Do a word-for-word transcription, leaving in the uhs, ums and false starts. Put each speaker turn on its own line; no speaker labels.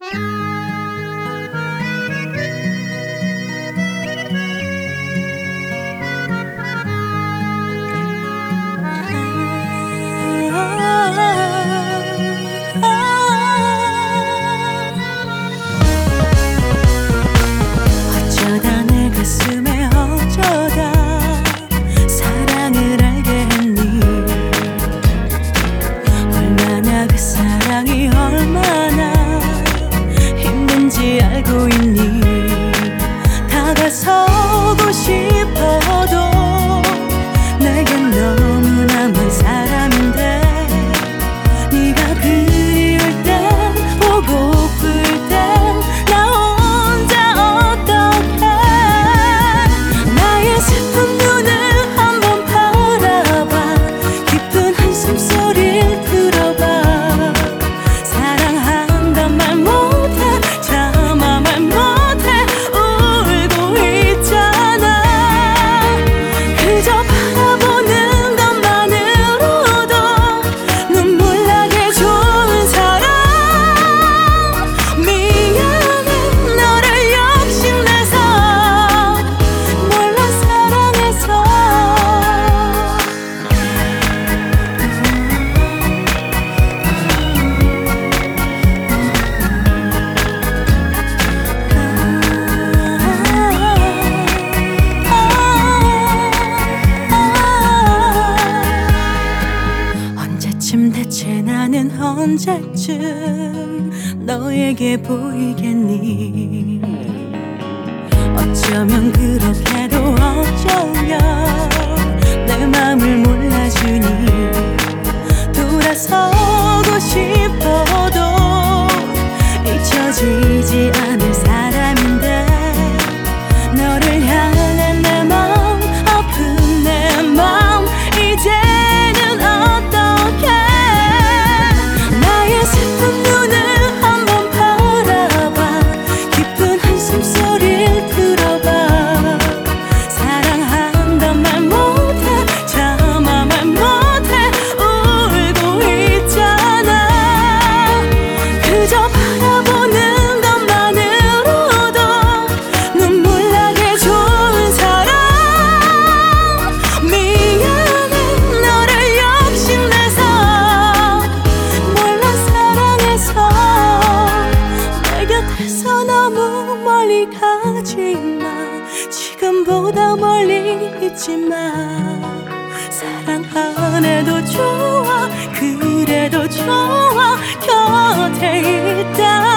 어쩌다 내 가슴에 어쩌다 사랑을 알게 했니. 얼마나 그 사랑이 얼마나 힘든지 알고 있니. 다가서고 싶어도 내겐 너무나 먼 사람인데 네가 그리울 땐 보고플 땐 나 혼자 어떡해. 나의 슬픈 눈을 한번 바라봐. 깊은 한숨 소리를 들어봐. 사랑한단 말 못해 참아 말 못해 울고 있잖아. 그저 바라보는 것만으로도 눈물 나게 좋은 사람. 미안해 너를 욕심내서 몰라 사랑해서. 언제쯤 대체 나는 언제쯤 너에게 보이겠니. 어쩌면 그렇게도 어쩌면 내 맘을 몰라주니. 돌아서고 싶어도 잊혀지지 않을 사람인데 너를 향한 내 맘 아픈 내 맘 이제는 어떡해. 나의 슬픈 눈을 한번 바라봐. 깊은 한숨 소리를 들어봐. 사랑한단 말 못해 참아 말 못해 울고 있잖아. 그저 바라보는 것만으로도 눈물 나게 좋은 사람. 미안해 너를 욕심내서 몰라 사랑해서. 내 곁에서 너무 멀리 가지마. 지금보다 멀리 있지마. 사랑 안 해도 좋아 그래도 좋아 곁에 있다.